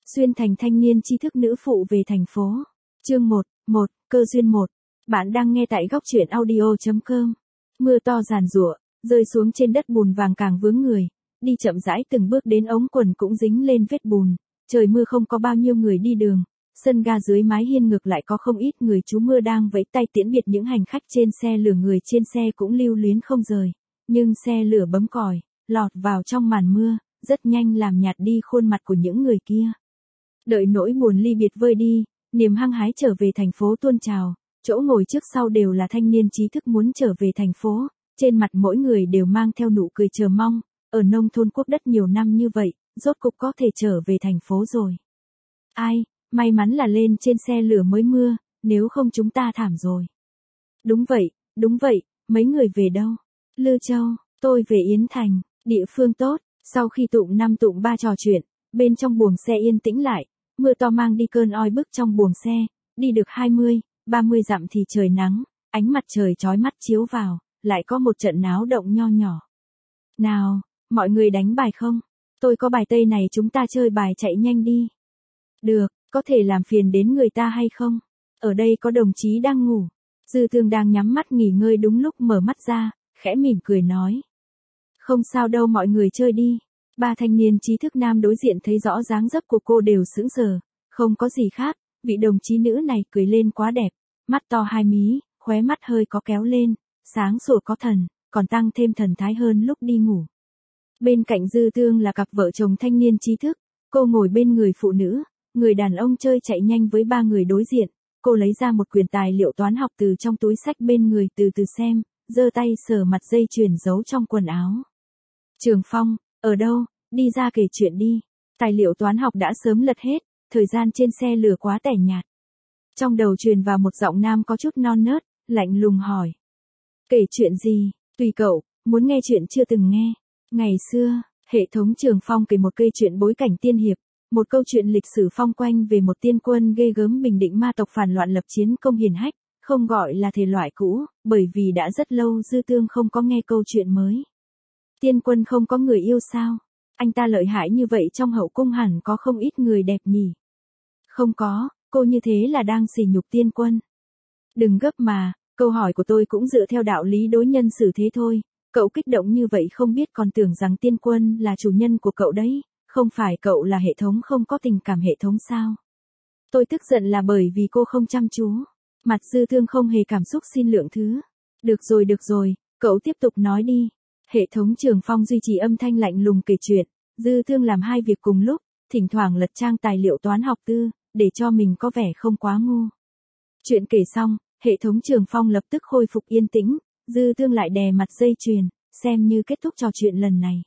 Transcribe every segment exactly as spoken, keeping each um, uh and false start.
Xuyên thành thanh niên tri thức nữ phụ về thành phố. Chương một, một, cơ duyên một. Bạn đang nghe tại góc truyện audio chấm com. Mưa to giàn giụa, rơi xuống trên đất bùn vàng càng vướng người, đi chậm rãi từng bước đến ống quần cũng dính lên vết bùn. Trời mưa không có bao nhiêu người đi đường, sân ga dưới mái hiên ngược lại có không ít người chú mưa đang vẫy tay tiễn biệt những hành khách trên xe lửa. Người trên xe cũng lưu luyến không rời, nhưng xe lửa bấm còi, lọt vào trong màn mưa, rất nhanh làm nhạt đi khuôn mặt của những người kia. Đợi nỗi buồn ly biệt vơi đi, niềm hăng hái trở về thành phố tuôn trào, chỗ ngồi trước sau đều là thanh niên trí thức muốn trở về thành phố, trên mặt mỗi người đều mang theo nụ cười chờ mong, ở nông thôn quốc đất nhiều năm như vậy, rốt cục có thể trở về thành phố rồi. Ai, may mắn là lên trên xe lửa mới mưa, nếu không chúng ta thảm rồi. Đúng vậy, đúng vậy, mấy người về đâu? Lư Châu, tôi về Yến Thành, địa phương tốt. Sau khi tụm năm tụm ba trò chuyện, bên trong buồng xe yên tĩnh lại, mưa to mang đi cơn oi bức trong buồng xe, đi được hai mươi, ba mươi dặm thì trời nắng, ánh mặt trời chói mắt chiếu vào, lại có một trận náo động nho nhỏ. Nào, mọi người đánh bài không? Tôi có bài tây này, chúng ta chơi bài chạy nhanh đi. Được, có thể làm phiền đến người ta hay không? Ở đây có đồng chí đang ngủ. Dư Thương đang nhắm mắt nghỉ ngơi đúng lúc mở mắt ra, khẽ mỉm cười nói. Không sao đâu, mọi người chơi đi. Ba thanh niên trí thức nam đối diện thấy rõ dáng dấp của cô đều sững sờ, không có gì khác, vị đồng chí nữ này cười lên quá đẹp, mắt to hai mí, khóe mắt hơi có kéo lên, sáng sủa có thần, còn tăng thêm thần thái hơn lúc đi ngủ. Bên cạnh Dư Thương là cặp vợ chồng thanh niên trí thức, cô ngồi bên người phụ nữ, người đàn ông chơi chạy nhanh với ba người đối diện, cô lấy ra một quyển tài liệu toán học từ trong túi xách bên người từ từ xem, giơ tay sờ mặt dây chuyền giấu trong quần áo. Trường Phong, ở đâu, đi ra kể chuyện đi. Tài liệu toán học đã sớm lật hết, thời gian trên xe lửa quá tẻ nhạt. Trong đầu truyền vào một giọng nam có chút non nớt, lạnh lùng hỏi. Kể chuyện gì, tùy cậu, muốn nghe chuyện chưa từng nghe. Ngày xưa, hệ thống Trường Phong kể một cây chuyện bối cảnh tiên hiệp, một câu chuyện lịch sử phong quanh về một tiên quân ghê gớm bình định ma tộc phản loạn lập chiến công hiển hách, không gọi là thể loại cũ, bởi vì đã rất lâu Dư Thương không có nghe câu chuyện mới. Tiên quân không có người yêu sao? Anh ta lợi hại như vậy, trong hậu cung hẳn có không ít người đẹp nhỉ? Không có, cô như thế là đang sỉ nhục tiên quân. Đừng gấp mà, câu hỏi của tôi cũng dựa theo đạo lý đối nhân xử thế thôi. Cậu kích động như vậy không biết còn tưởng rằng tiên quân là chủ nhân của cậu đấy, không phải cậu là hệ thống không có tình cảm hệ thống sao? Tôi tức giận là bởi vì cô không chăm chú. Mặt Dư Thương không hề cảm xúc xin lượng thứ. Được rồi được rồi, cậu tiếp tục nói đi. Hệ thống Trường Phong duy trì âm thanh lạnh lùng kể chuyện, Dư Thương làm hai việc cùng lúc, thỉnh thoảng lật trang tài liệu toán học tư, để cho mình có vẻ không quá ngu. Chuyện kể xong, hệ thống Trường Phong lập tức khôi phục yên tĩnh, Dư Thương lại đè mặt dây chuyền, xem như kết thúc trò chuyện lần này.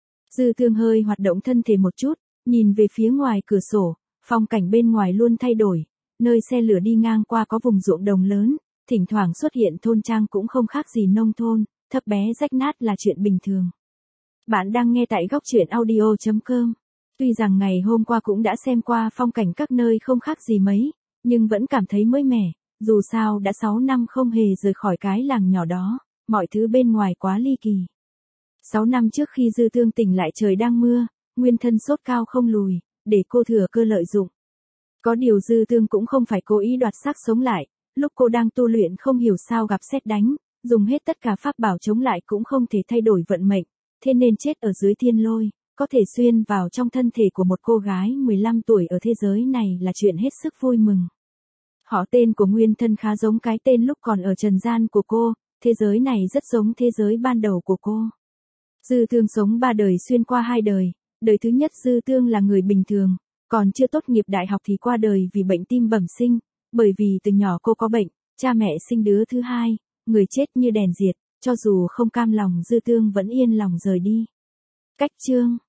Dư Thương hơi hoạt động thân thể một chút, nhìn về phía ngoài cửa sổ, phong cảnh bên ngoài luôn thay đổi, nơi xe lửa đi ngang qua có vùng ruộng đồng lớn, thỉnh thoảng xuất hiện thôn trang cũng không khác gì nông thôn. Thấp bé rách nát là chuyện bình thường. Bạn đang nghe tại góc truyện audio chấm com. Tuy rằng ngày hôm qua cũng đã xem qua phong cảnh các nơi không khác gì mấy, nhưng vẫn cảm thấy mới mẻ, dù sao đã sáu năm không hề rời khỏi cái làng nhỏ đó, mọi thứ bên ngoài quá ly kỳ. sáu năm trước khi Dư Thương tỉnh lại trời đang mưa, nguyên thân sốt cao không lùi, để cô thừa cơ lợi dụng. Có điều Dư Thương cũng không phải cố ý đoạt xác sống lại, lúc cô đang tu luyện không hiểu sao gặp sét đánh. Dùng hết tất cả pháp bảo chống lại cũng không thể thay đổi vận mệnh, thế nên chết ở dưới thiên lôi, có thể xuyên vào trong thân thể của một cô gái mười lăm tuổi ở thế giới này là chuyện hết sức vui mừng. Họ tên của nguyên thân khá giống cái tên lúc còn ở trần gian của cô, thế giới này rất giống thế giới ban đầu của cô. Dư Thương sống ba đời xuyên qua hai đời, đời thứ nhất Dư Thương là người bình thường, còn chưa tốt nghiệp đại học thì qua đời vì bệnh tim bẩm sinh, bởi vì từ nhỏ cô có bệnh, cha mẹ sinh đứa thứ hai. Người chết như đèn diệt, cho dù không cam lòng Dư Thương vẫn yên lòng rời đi. Cách chương